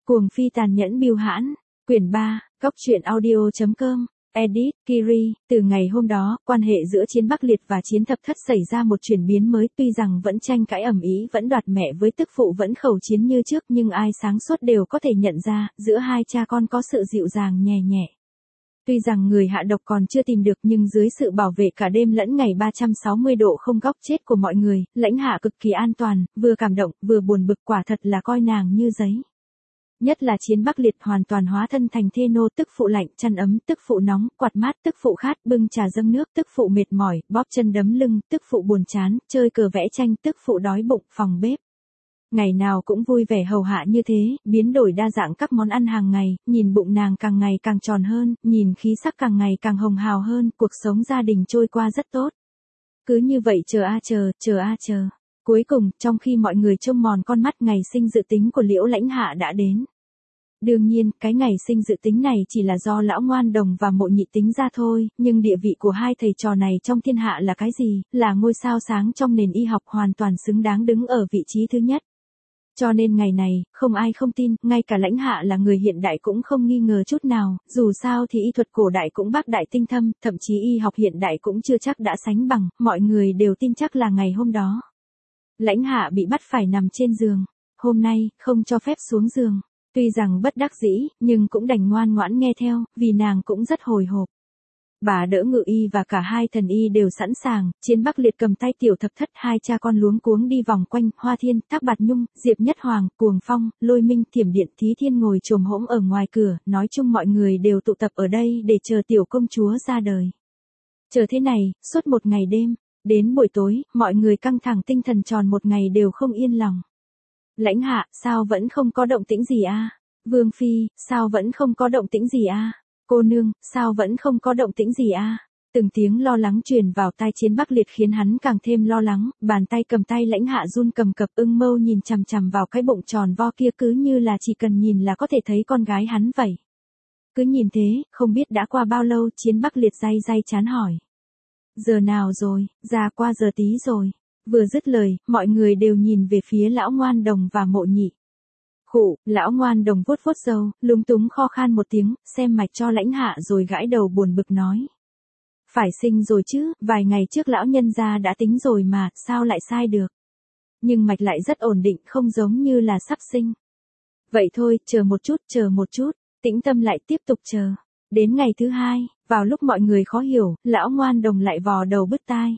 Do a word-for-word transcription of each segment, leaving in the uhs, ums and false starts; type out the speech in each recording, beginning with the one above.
Cuồng phi tàn nhẫn bưu hãn, quyển ba, góc truyện audio.com, edit, Kiri, từ ngày hôm đó, quan hệ giữa Chiến Bắc Liệt và Chiến Thập Thất xảy ra một chuyển biến mới, tuy rằng vẫn tranh cãi ầm ĩ, vẫn đoạt mẹ với tức phụ, vẫn khẩu chiến như trước, nhưng ai sáng suốt đều có thể nhận ra, giữa hai cha con có sự dịu dàng nhẹ nhẹ. Tuy rằng người hạ độc còn chưa tìm được, nhưng dưới sự bảo vệ cả đêm lẫn ngày ba trăm sáu mươi độ không góc chết của mọi người, Lãnh Hạ cực kỳ an toàn, vừa cảm động, vừa buồn bực, quả thật là coi nàng như giấy. Nhất là Chiến Bắc Liệt hoàn toàn hóa thân thành thê nô, tức phụ lạnh, chăn ấm, tức phụ nóng, quạt mát, tức phụ khát, bưng trà dâng nước, tức phụ mệt mỏi, bóp chân đấm lưng, tức phụ buồn chán, chơi cờ vẽ tranh, tức phụ đói bụng, phòng bếp. Ngày nào cũng vui vẻ hầu hạ như thế, biến đổi đa dạng các món ăn hàng ngày, nhìn bụng nàng càng ngày càng tròn hơn, nhìn khí sắc càng ngày càng hồng hào hơn, cuộc sống gia đình trôi qua rất tốt. Cứ như vậy chờ a chờ, chờ a chờ. Cuối cùng, trong khi mọi người trông mòn con mắt, ngày sinh dự tính của Liễu Lãnh Hạ đã đến. Đương nhiên, cái ngày sinh dự tính này chỉ là do Lão Ngoan Đồng và Mộ Nhị tính ra thôi, nhưng địa vị của hai thầy trò này trong thiên hạ là cái gì, là ngôi sao sáng trong nền y học, hoàn toàn xứng đáng đứng ở vị trí thứ nhất. Cho nên ngày này, không ai không tin, ngay cả Lãnh Hạ là người hiện đại cũng không nghi ngờ chút nào, dù sao thì y thuật cổ đại cũng bác đại tinh thâm, thậm chí y học hiện đại cũng chưa chắc đã sánh bằng, mọi người đều tin chắc là ngày hôm đó. Lãnh Hạ bị bắt phải nằm trên giường, hôm nay, không cho phép xuống giường. Tuy rằng bất đắc dĩ, nhưng cũng đành ngoan ngoãn nghe theo, vì nàng cũng rất hồi hộp. Bà đỡ Ngự Y và cả hai thần y đều sẵn sàng, Chiến Bắc Liệt cầm tay Tiểu Thập Thất, hai cha con luống cuống đi vòng quanh, Hoa Thiên, Thác Bạt Nhung, Diệp Nhất Hoàng, Cuồng Phong, Lôi Minh, Thiểm Điện, Thí Thiên ngồi chồm hổm ở ngoài cửa, nói chung mọi người đều tụ tập ở đây để chờ tiểu công chúa ra đời. Chờ thế này, suốt một ngày đêm, đến buổi tối, mọi người căng thẳng tinh thần tròn một ngày đều không yên lòng. Lãnh Hạ, sao vẫn không có động tĩnh gì a? Vương Phi, sao vẫn không có động tĩnh gì a? Cô nương, sao vẫn không có động tĩnh gì a? Từng tiếng lo lắng truyền vào tai Chiến Bắc Liệt khiến hắn càng thêm lo lắng, bàn tay cầm tay Lãnh Hạ run cầm cập, ưng mâu nhìn chằm chằm vào cái bụng tròn vo kia, cứ như là chỉ cần nhìn là có thể thấy con gái hắn vậy. Cứ nhìn thế, không biết đã qua bao lâu, Chiến Bắc Liệt day day chán hỏi. Giờ nào rồi, ra qua giờ tí rồi. Vừa dứt lời, mọi người đều nhìn về phía Lão Ngoan Đồng và Mộ Nhị. Khụ, Lão Ngoan Đồng vuốt vuốt râu, lúng túng kho khan một tiếng, xem mạch cho Lãnh Hạ rồi gãi đầu buồn bực nói. Phải sinh rồi chứ, vài ngày trước lão nhân gia đã tính rồi mà, sao lại sai được. Nhưng mạch lại rất ổn định, không giống như là sắp sinh. Vậy thôi, chờ một chút, chờ một chút, tĩnh tâm lại tiếp tục chờ. Đến ngày thứ hai, vào lúc mọi người khó hiểu, Lão Ngoan Đồng lại vò đầu bứt tai.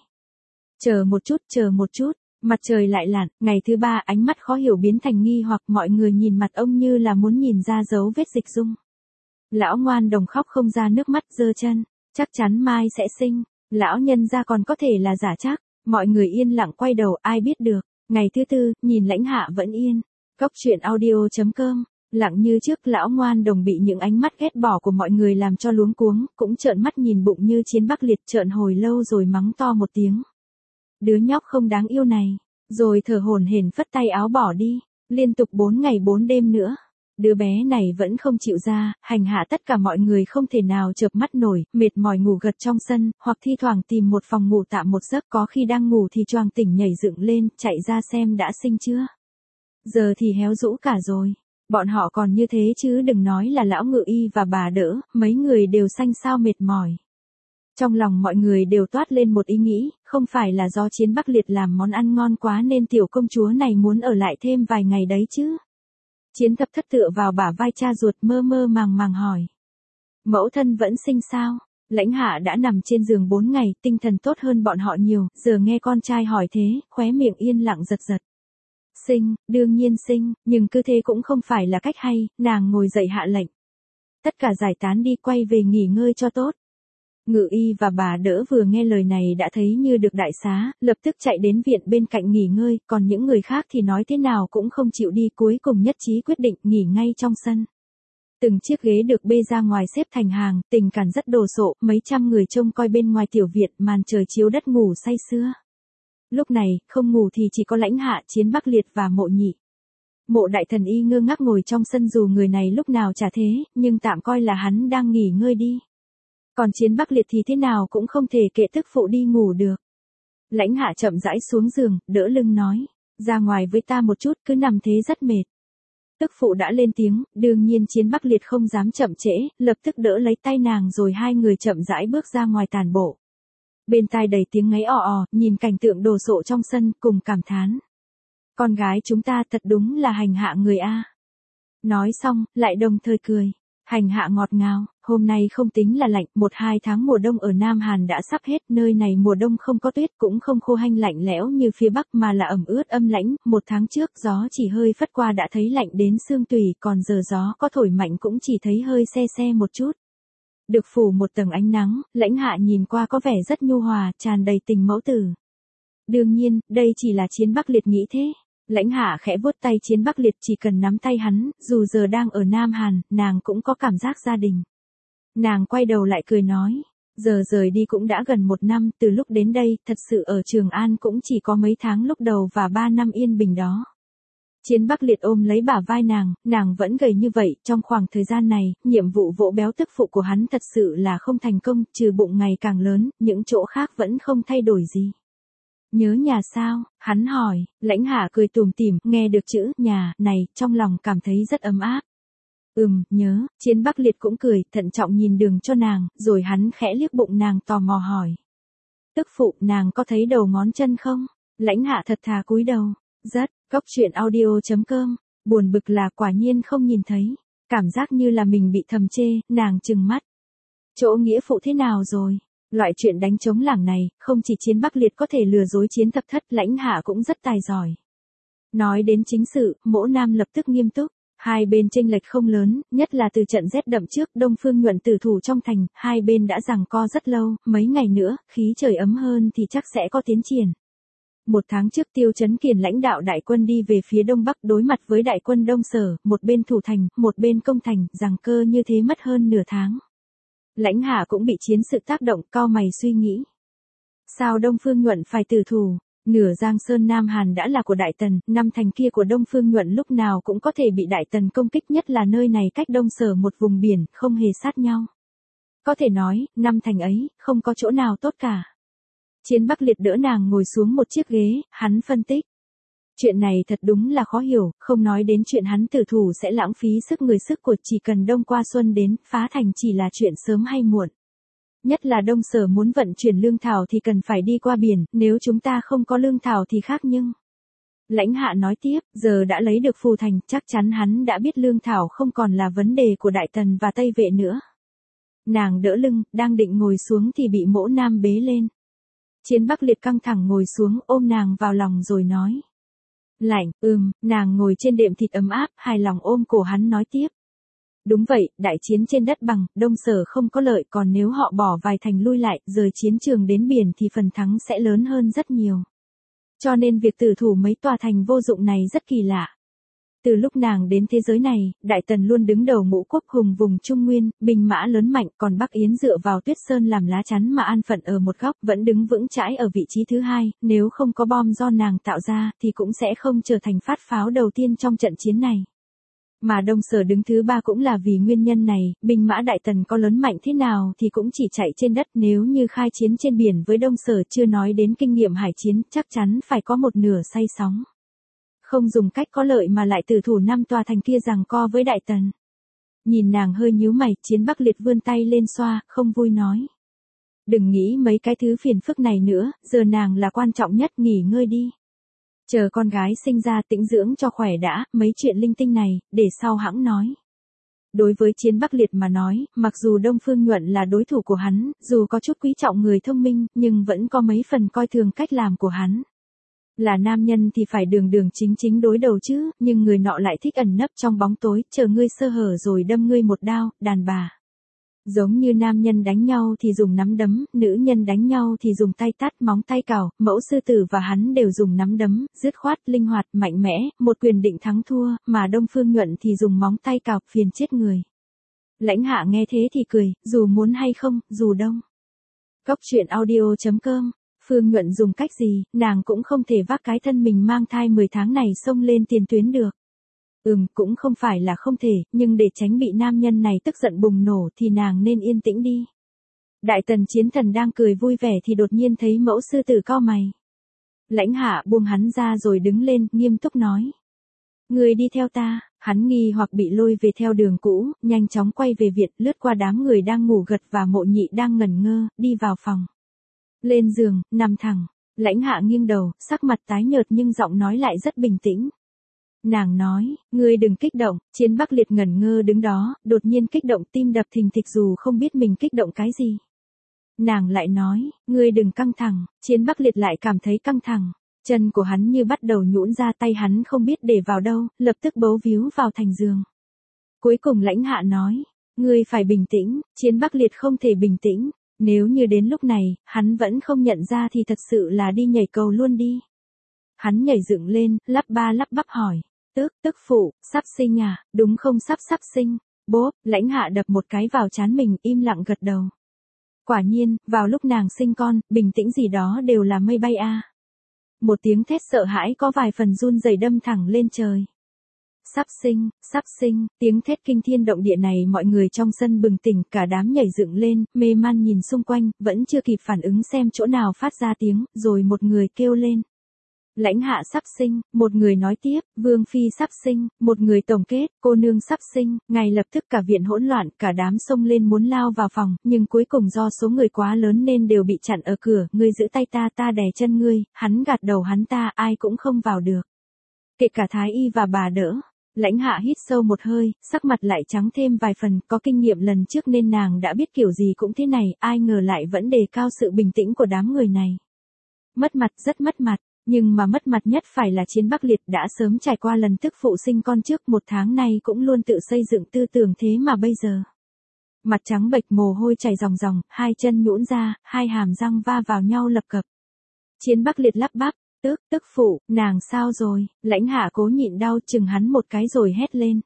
Chờ một chút, chờ một chút, mặt trời lại lặn, ngày thứ ba ánh mắt khó hiểu biến thành nghi hoặc, mọi người nhìn mặt ông như là muốn nhìn ra dấu vết dịch dung. Lão Ngoan Đồng khóc không ra nước mắt, giơ chân, chắc chắn mai sẽ sinh, lão nhân gia còn có thể là giả chắc, mọi người yên lặng quay đầu, ai biết được. Ngày thứ tư, nhìn Lãnh Hạ vẫn yên, góc truyện audio.com, lặng như trước. Lão Ngoan Đồng bị những ánh mắt ghét bỏ của mọi người làm cho luống cuống, cũng trợn mắt nhìn bụng như Chiến Bắc Liệt, trợn hồi lâu rồi mắng to một tiếng. Đứa nhóc không đáng yêu này, rồi thở hổn hển phất tay áo bỏ đi, liên tục bốn ngày bốn đêm nữa. Đứa bé này vẫn không chịu ra, hành hạ tất cả mọi người không thể nào chợp mắt nổi, mệt mỏi ngủ gật trong sân, hoặc thi thoảng tìm một phòng ngủ tạm một giấc, có khi đang ngủ thì choàng tỉnh nhảy dựng lên, chạy ra xem đã sinh chưa. Giờ thì héo rũ cả rồi, bọn họ còn như thế chứ đừng nói là Lão Ngự Y và bà đỡ, mấy người đều xanh xao mệt mỏi. Trong lòng mọi người đều toát lên một ý nghĩ, không phải là do Chiến Bắc Liệt làm món ăn ngon quá nên tiểu công chúa này muốn ở lại thêm vài ngày đấy chứ. Chiến Thập Thất tựa vào bả vai cha ruột, mơ mơ màng màng hỏi. Mẫu thân vẫn sinh sao? Lãnh Hạ đã nằm trên giường bốn ngày, tinh thần tốt hơn bọn họ nhiều, giờ nghe con trai hỏi thế, khóe miệng yên lặng giật giật. Sinh, đương nhiên sinh, nhưng cứ thế cũng không phải là cách hay, nàng ngồi dậy hạ lệnh. Tất cả giải tán đi, quay về nghỉ ngơi cho tốt. Ngự Y và bà đỡ vừa nghe lời này đã thấy như được đại xá, lập tức chạy đến viện bên cạnh nghỉ ngơi, còn những người khác thì nói thế nào cũng không chịu đi, cuối cùng nhất trí quyết định nghỉ ngay trong sân. Từng chiếc ghế được bê ra ngoài xếp thành hàng, tình cảnh rất đồ sộ, mấy trăm người trông coi bên ngoài tiểu viện, màn trời chiếu đất ngủ say sưa. Lúc này, không ngủ thì chỉ có Lãnh Hạ, Chiến Bắc Liệt và Mộ Nhị. Mộ Đại Thần Y ngơ ngác ngồi trong sân, dù người này lúc nào chả thế, nhưng tạm coi là hắn đang nghỉ ngơi đi. Còn Chiến Bắc Liệt thì thế nào cũng không thể kệ tức phụ đi ngủ được. Lãnh Hạ chậm rãi xuống giường, đỡ lưng nói, ra ngoài với ta một chút, cứ nằm thế rất mệt. Tức phụ đã lên tiếng, đương nhiên Chiến Bắc Liệt không dám chậm trễ, lập tức đỡ lấy tay nàng rồi hai người chậm rãi bước ra ngoài tàn bộ. Bên tai đầy tiếng ngáy ò ò, nhìn cảnh tượng đồ sộ trong sân, cùng cảm thán. Con gái chúng ta thật đúng là hành hạ người a. Nói xong, lại đồng thời cười. Hành hạ ngọt ngào, hôm nay không tính là lạnh, một hai tháng mùa đông ở Nam Hàn đã sắp hết, nơi này mùa đông không có tuyết cũng không khô hanh lạnh lẽo như phía Bắc mà là ẩm ướt âm lãnh, một tháng trước gió chỉ hơi phất qua đã thấy lạnh đến xương tủy, còn giờ gió có thổi mạnh cũng chỉ thấy hơi se se một chút. Được phủ một tầng ánh nắng, Lãnh Hạ nhìn qua có vẻ rất nhu hòa, tràn đầy tình mẫu tử. Đương nhiên, đây chỉ là Chiến Bắc Liệt nghĩ thế. Lãnh Hạ khẽ vuốt tay Chiến Bắc Liệt, chỉ cần nắm tay hắn, dù giờ đang ở Nam Hàn, nàng cũng có cảm giác gia đình. Nàng quay đầu lại cười nói, giờ rời đi cũng đã gần một năm, từ lúc đến đây, thật sự ở Trường An cũng chỉ có mấy tháng lúc đầu và ba năm yên bình đó. Chiến Bắc Liệt ôm lấy bả vai nàng, nàng vẫn gầy như vậy, trong khoảng thời gian này, nhiệm vụ vỗ béo tức phụ của hắn thật sự là không thành công, trừ bụng ngày càng lớn, những chỗ khác vẫn không thay đổi gì. Nhớ nhà sao? Hắn hỏi. Lãnh Hạ cười tủm tỉm, nghe được chữ nhà này, trong lòng cảm thấy rất ấm áp. Ừm, nhớ. Chiến Bắc Liệt cũng cười, thận trọng nhìn đường cho nàng, rồi hắn khẽ liếc bụng nàng tò mò hỏi. Tức phụ, nàng có thấy đầu ngón chân không? Lãnh Hạ thật thà cúi đầu. Rất. Cốc truyện audio chấm com. Buồn bực là quả nhiên không nhìn thấy. Cảm giác như là mình bị thầm chê, nàng trừng mắt. Chỗ nghĩa phụ thế nào rồi? Loại chuyện đánh trống lảng này, không chỉ Chiến Bắc Liệt có thể lừa dối Chiến Thập Thất, Lãnh Hạ cũng rất tài giỏi. Nói đến chính sự, Mỗ Nam lập tức nghiêm túc. Hai bên chênh lệch không lớn, nhất là từ trận rét đậm trước, Đông Phương Nhuận tử thủ trong thành, hai bên đã giằng co rất lâu, mấy ngày nữa, khí trời ấm hơn thì chắc sẽ có tiến triển. Một tháng trước Tiêu Chấn Kiền lãnh đạo đại quân đi về phía Đông Bắc đối mặt với đại quân Đông Sở, một bên thủ thành, một bên công thành, giằng cơ như thế mất hơn nửa tháng. Lãnh Hạ cũng bị chiến sự tác động, cau mày suy nghĩ. Sao Đông Phương Nhuận phải tử thủ? Nửa Giang Sơn Nam Hàn đã là của Đại Tần, năm thành kia của Đông Phương Nhuận lúc nào cũng có thể bị Đại Tần công kích, nhất là nơi này cách Đông Sở một vùng biển, không hề sát nhau. Có thể nói, năm thành ấy, không có chỗ nào tốt cả. Chiến Bắc Liệt đỡ nàng ngồi xuống một chiếc ghế, hắn phân tích. Chuyện này thật đúng là khó hiểu, không nói đến chuyện hắn tử thủ sẽ lãng phí sức người sức của, chỉ cần đông qua xuân đến, phá thành chỉ là chuyện sớm hay muộn. Nhất là Đông Sở muốn vận chuyển lương thảo thì cần phải đi qua biển, nếu chúng ta không có lương thảo thì khác nhưng. Lãnh Hạ nói tiếp, giờ đã lấy được Phù Thành, chắc chắn hắn đã biết lương thảo không còn là vấn đề của Đại Tần và Tây Vệ nữa. Nàng đỡ lưng, đang định ngồi xuống thì bị Mỗ Nam bế lên. Chiến Bắc Liệt căng thẳng ngồi xuống, ôm nàng vào lòng rồi nói. Lạnh, ừm, nàng ngồi trên đệm thịt ấm áp, hài lòng ôm cổ hắn nói tiếp. Đúng vậy, đại chiến trên đất bằng, Đông Sở không có lợi, còn nếu họ bỏ vài thành lui lại, rời chiến trường đến biển thì phần thắng sẽ lớn hơn rất nhiều. Cho nên việc tử thủ mấy tòa thành vô dụng này rất kỳ lạ. Từ lúc nàng đến thế giới này, Đại Tần luôn đứng đầu ngũ quốc hùng vùng Trung Nguyên, binh mã lớn mạnh, còn Bắc Yến dựa vào Tuyết Sơn làm lá chắn mà an phận ở một góc, vẫn đứng vững chãi ở vị trí thứ hai, nếu không có bom do nàng tạo ra, thì cũng sẽ không trở thành phát pháo đầu tiên trong trận chiến này. Mà Đông Sở đứng thứ ba cũng là vì nguyên nhân này, binh mã Đại Tần có lớn mạnh thế nào thì cũng chỉ chạy trên đất, nếu như khai chiến trên biển với Đông Sở chưa nói đến kinh nghiệm hải chiến, chắc chắn phải có một nửa say sóng. Không dùng cách có lợi mà lại tử thủ năm tòa thành kia giằng co với Đại Tần. Nhìn nàng hơi nhíu mày, Chiến Bắc Liệt vươn tay lên xoa, không vui nói. Đừng nghĩ mấy cái thứ phiền phức này nữa, giờ nàng là quan trọng nhất, nghỉ ngơi đi. Chờ con gái sinh ra tĩnh dưỡng cho khỏe đã, mấy chuyện linh tinh này, để sau hãng nói. Đối với Chiến Bắc Liệt mà nói, mặc dù Đông Phương Nhuận là đối thủ của hắn, dù có chút quý trọng người thông minh, nhưng vẫn có mấy phần coi thường cách làm của hắn. Là nam nhân thì phải đường đường chính chính đối đầu chứ, nhưng người nọ lại thích ẩn nấp trong bóng tối, chờ ngươi sơ hở rồi đâm ngươi một đao, đàn bà. Giống như nam nhân đánh nhau thì dùng nắm đấm, nữ nhân đánh nhau thì dùng tay tát, móng tay cào, Mẫu Sư Tử và hắn đều dùng nắm đấm, dứt khoát, linh hoạt, mạnh mẽ, một quyền định thắng thua, mà Đông Phương Nhuận thì dùng móng tay cào, phiền chết người. Lãnh Hạ nghe thế thì cười, dù muốn hay không, dù đông. Cốc truyện audio chấm com. Phương Nhuận dùng cách gì, nàng cũng không thể vác cái thân mình mang thai mười tháng này xông lên tiền tuyến được. Ừm, cũng không phải là không thể, nhưng để tránh bị nam nhân này tức giận bùng nổ thì nàng nên yên tĩnh đi. Đại Tần Chiến Thần đang cười vui vẻ thì đột nhiên thấy Mẫu Sư Tử cau mày. Lãnh Hạ buông hắn ra rồi đứng lên, nghiêm túc nói. Người đi theo ta, Hắn nghi hoặc bị lôi về theo đường cũ, nhanh chóng quay về viện, lướt qua đám người đang ngủ gật và Mộ Nhị đang ngẩn ngơ, đi vào phòng. Lên giường, nằm thẳng, Lãnh Hạ nghiêng đầu, sắc mặt tái nhợt nhưng giọng nói lại rất bình tĩnh. Nàng nói, ngươi đừng kích động, Chiến Bắc Liệt ngẩn ngơ đứng đó, đột nhiên kích động tim đập thình thịch dù không biết mình kích động cái gì. Nàng lại nói, ngươi đừng căng thẳng, Chiến Bắc Liệt lại cảm thấy căng thẳng. Chân của hắn như bắt đầu nhũn ra, tay hắn không biết để vào đâu, lập tức bấu víu vào thành giường. Cuối cùng Lãnh Hạ nói, ngươi phải bình tĩnh, Chiến Bắc Liệt không thể bình tĩnh, nếu như đến lúc này, hắn vẫn không nhận ra thì thật sự là đi nhảy cầu luôn đi. Hắn nhảy dựng lên, lắp ba lắp bắp hỏi, tức, tức phụ, sắp sinh à, đúng không sắp sắp sinh, bốp, Lãnh Hạ đập một cái vào trán mình, im lặng gật đầu. Quả nhiên, vào lúc nàng sinh con, bình tĩnh gì đó đều là mây bay a. Một tiếng thét sợ hãi có vài phần run rẩy đâm thẳng lên trời. Sắp sinh, sắp sinh, tiếng thét kinh thiên động địa này mọi người trong sân bừng tỉnh, cả đám nhảy dựng lên, mê man nhìn xung quanh, vẫn chưa kịp phản ứng xem chỗ nào phát ra tiếng, rồi một người kêu lên. Lãnh Hạ sắp sinh, một người nói tiếp, Vương Phi sắp sinh, một người tổng kết, cô nương sắp sinh, ngay lập tức cả viện hỗn loạn, cả đám xông lên muốn lao vào phòng, nhưng cuối cùng do số người quá lớn nên đều bị chặn ở cửa, ngươi giữ tay ta, ta đè chân ngươi, hắn gạt đầu hắn ta, ai cũng không vào được. Kể cả Thái Y và bà đỡ. Lãnh Hạ hít sâu một hơi, sắc mặt lại trắng thêm vài phần, có kinh nghiệm lần trước nên nàng đã biết kiểu gì cũng thế này, ai ngờ lại vẫn đề cao sự bình tĩnh của đám người này. Mất mặt, rất mất mặt. Nhưng mà mất mặt nhất phải là Chiến Bắc Liệt, đã sớm trải qua lần tức phụ sinh con trước, một tháng nay cũng luôn tự xây dựng tư tưởng, thế mà bây giờ. Mặt trắng bệch, mồ hôi chảy ròng ròng, hai chân nhũn ra, hai hàm răng va vào nhau lập cập. Chiến Bắc Liệt lắp bắp, tức, tức phụ, nàng sao rồi, Lãnh Hạ cố nhịn đau chừng hắn một cái rồi hét lên.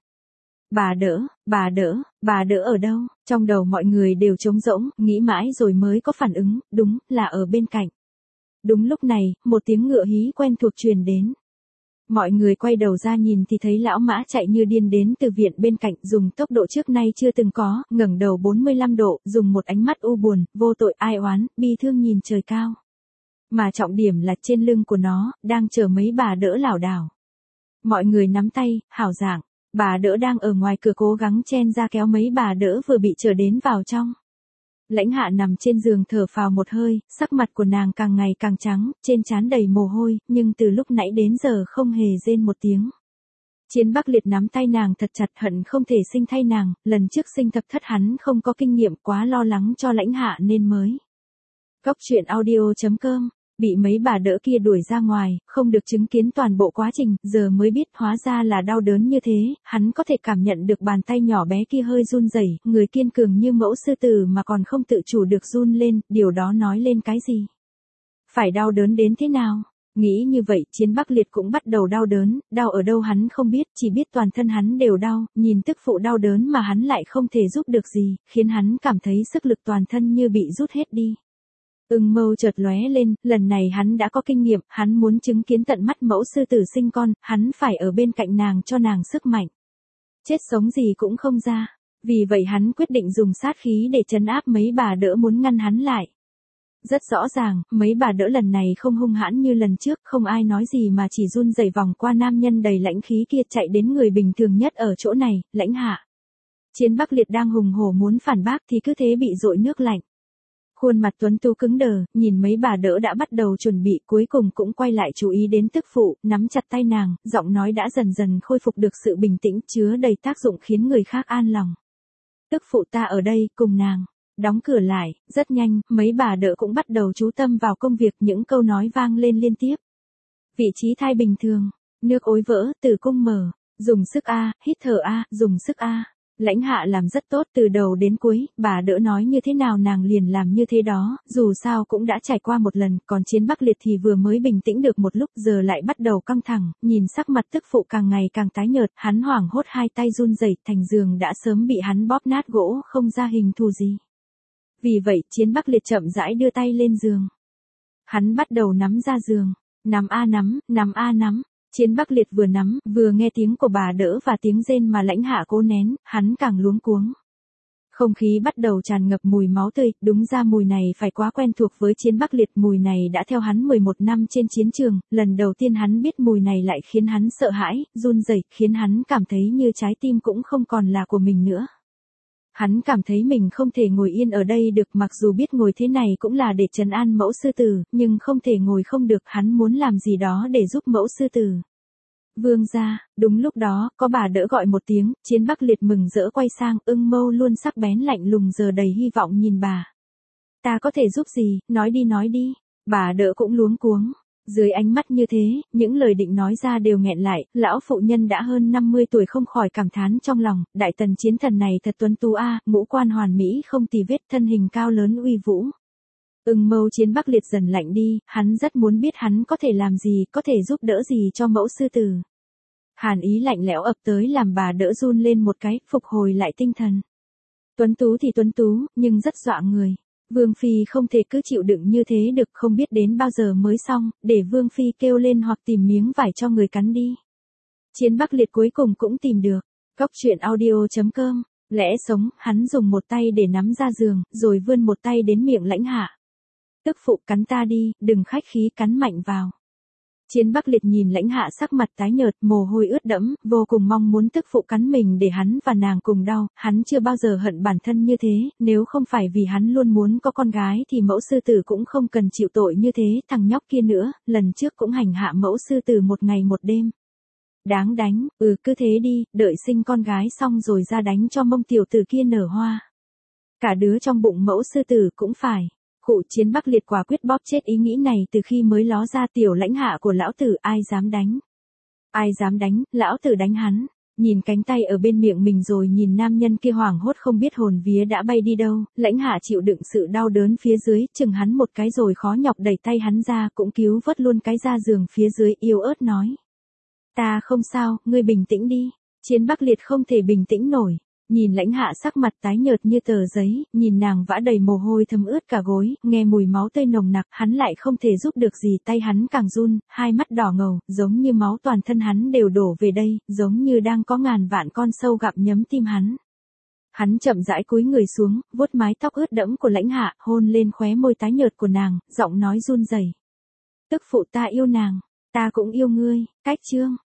Bà đỡ, bà đỡ, bà đỡ ở đâu, trong đầu mọi người đều trống rỗng, nghĩ mãi rồi mới có phản ứng, đúng, là ở bên cạnh. Đúng lúc này, một tiếng ngựa hí quen thuộc truyền đến. Mọi người quay đầu ra nhìn thì thấy lão mã chạy như điên đến từ viện bên cạnh, dùng tốc độ trước nay chưa từng có, ngẩng đầu bốn mươi lăm độ, dùng một ánh mắt u buồn, vô tội ai oán, bi thương nhìn trời cao. Mà trọng điểm là trên lưng của nó, đang chờ mấy bà đỡ lảo đảo. Mọi người nắm tay, hảo giảng, bà đỡ đang ở ngoài cửa cố gắng chen ra kéo mấy bà đỡ vừa bị chờ đến vào trong. Lãnh Hạ nằm trên giường thở phào một hơi, sắc mặt của nàng càng ngày càng trắng, trên trán đầy mồ hôi, nhưng từ lúc nãy đến giờ không hề rên một tiếng. Chiến Bắc Liệt nắm tay nàng thật chặt, hận không thể sinh thay nàng, lần trước sinh thập thất hắn không có kinh nghiệm, quá lo lắng cho Lãnh Hạ nên mới. Góc truyện audio chấm com, bị mấy bà đỡ kia đuổi ra ngoài, không được chứng kiến toàn bộ quá trình, giờ mới biết hóa ra là đau đớn như thế, hắn có thể cảm nhận được bàn tay nhỏ bé kia hơi run rẩy, người kiên cường như mẫu sư tử mà còn không tự chủ được run lên, điều đó nói lên cái gì? Phải đau đớn đến thế nào? Nghĩ như vậy, Chiến Bắc Liệt cũng bắt đầu đau đớn, đau ở đâu hắn không biết, chỉ biết toàn thân hắn đều đau, nhìn tức phụ đau đớn mà hắn lại không thể giúp được gì, khiến hắn cảm thấy sức lực toàn thân như bị rút hết đi. Ưng mâu chợt lóe lên, lần này hắn đã có kinh nghiệm, hắn muốn chứng kiến tận mắt mẫu sư tử sinh con, hắn phải ở bên cạnh nàng cho nàng sức mạnh. Chết sống gì cũng không ra, vì vậy hắn quyết định dùng sát khí để trấn áp mấy bà đỡ muốn ngăn hắn lại. Rất rõ ràng, mấy bà đỡ lần này không hung hãn như lần trước, không ai nói gì mà chỉ run rẩy vòng qua nam nhân đầy lãnh khí kia chạy đến người bình thường nhất ở chỗ này, Lãnh Hạ. Chiến Bắc Liệt đang hùng hổ muốn phản bác thì cứ thế bị dội nước lạnh. Khuôn mặt tuấn tú cứng đờ, nhìn mấy bà đỡ đã bắt đầu chuẩn bị, cuối cùng cũng quay lại chú ý đến tức phụ, nắm chặt tay nàng, giọng nói đã dần dần khôi phục được sự bình tĩnh, chứa đầy tác dụng khiến người khác an lòng. Tức phụ ta ở đây, cùng nàng. Đóng cửa lại, rất nhanh, mấy bà đỡ cũng bắt đầu chú tâm vào công việc, những câu nói vang lên liên tiếp. Vị trí thai bình thường, nước ối vỡ, tử cung mở, dùng sức A, hít thở A, dùng sức A. Lãnh Hạ làm rất tốt từ đầu đến cuối, bà đỡ nói như thế nào nàng liền làm như thế đó, dù sao cũng đã trải qua một lần, còn Chiến Bắc Liệt thì vừa mới bình tĩnh được một lúc giờ lại bắt đầu căng thẳng, nhìn sắc mặt tức phụ càng ngày càng tái nhợt, hắn hoảng hốt hai tay run rẩy, thành giường đã sớm bị hắn bóp nát gỗ, không ra hình thù gì. Vì vậy, Chiến Bắc Liệt chậm rãi đưa tay lên giường. Hắn bắt đầu nắm ra giường, nắm a nắm, nắm a nắm. Chiến Bắc Liệt vừa nắm, vừa nghe tiếng của bà đỡ và tiếng rên mà Lãnh Hạ cố nén, hắn càng luống cuống. Không khí bắt đầu tràn ngập mùi máu tươi, đúng ra mùi này phải quá quen thuộc với chiến Bắc Liệt, mùi này đã theo hắn mười một năm trên chiến trường, lần đầu tiên hắn biết mùi này lại khiến hắn sợ hãi, run rẩy, khiến hắn cảm thấy như trái tim cũng không còn là của mình nữa. Hắn cảm thấy mình không thể ngồi yên ở đây được, mặc dù biết ngồi thế này cũng là để trấn an mẫu sư tử, nhưng không thể ngồi không được, hắn muốn làm gì đó để giúp mẫu sư tử. Vương gia, đúng lúc đó, có bà đỡ gọi một tiếng, chiến Bắc Liệt mừng rỡ quay sang, ưng mâu luôn sắc bén lạnh lùng giờ đầy hy vọng nhìn bà. Ta có thể giúp gì, nói đi nói đi, bà đỡ cũng luống cuống. Dưới ánh mắt như thế, những lời định nói ra đều nghẹn lại, lão phụ nhân đã hơn năm mươi tuổi không khỏi cảm thán trong lòng, đại tần chiến thần này thật tuấn tú a, ngũ quan hoàn mỹ không tì vết, thân hình cao lớn uy vũ. Ưng mâu chiến Bắc Liệt dần lạnh đi, hắn rất muốn biết hắn có thể làm gì, có thể giúp đỡ gì cho mẫu sư tử. Hàn ý lạnh lẽo ập tới làm bà đỡ run lên một cái, phục hồi lại tinh thần. Tuấn tú thì tuấn tú, nhưng rất dọa người. Vương Phi không thể cứ chịu đựng như thế được, không biết đến bao giờ mới xong, để Vương Phi kêu lên hoặc tìm miếng vải cho người cắn đi. Chiến Bắc Liệt cuối cùng cũng tìm được. Góc truyện audio chấm com. Lẽ sống, hắn dùng một tay để nắm ra giường, rồi vươn một tay đến miệng Lãnh Hạ. Tức phụ cắn ta đi, đừng khách khí, cắn mạnh vào. Chiến Bắc Liệt nhìn Lãnh Hạ sắc mặt tái nhợt, mồ hôi ướt đẫm, vô cùng mong muốn tức phụ cắn mình để hắn và nàng cùng đau, hắn chưa bao giờ hận bản thân như thế, nếu không phải vì hắn luôn muốn có con gái thì mẫu sư tử cũng không cần chịu tội như thế, thằng nhóc kia nữa, lần trước cũng hành hạ mẫu sư tử một ngày một đêm. Đáng đánh, ừ cứ thế đi, đợi sinh con gái xong rồi ra đánh cho mông tiểu tử kia nở hoa. Cả đứa trong bụng mẫu sư tử cũng phải. Khụ chiến Bắc Liệt quả quyết bóp chết ý nghĩ này từ khi mới ló ra, tiểu Lãnh Hạ của lão tử ai dám đánh. Ai dám đánh, lão tử đánh hắn. Nhìn cánh tay ở bên miệng mình rồi nhìn nam nhân kia hoảng hốt không biết hồn vía đã bay đi đâu, Lãnh Hạ chịu đựng sự đau đớn phía dưới, chừng hắn một cái rồi khó nhọc đẩy tay hắn ra, cũng cứu vớt luôn cái da giường phía dưới, yếu ớt nói. Ta không sao, ngươi bình tĩnh đi. Chiến Bắc Liệt không thể bình tĩnh nổi. Nhìn Lãnh Hạ sắc mặt tái nhợt như tờ giấy, nhìn nàng vã đầy mồ hôi thấm ướt cả gối, nghe mùi máu tươi nồng nặc, hắn lại không thể giúp được gì, tay hắn càng run, hai mắt đỏ ngầu, giống như máu toàn thân hắn đều đổ về đây, giống như đang có ngàn vạn con sâu gặm nhấm tim hắn. Hắn chậm rãi cúi người xuống, vuốt mái tóc ướt đẫm của Lãnh Hạ, hôn lên khóe môi tái nhợt của nàng, giọng nói run rẩy. Tức phụ ta yêu nàng, ta cũng yêu ngươi, cách chương.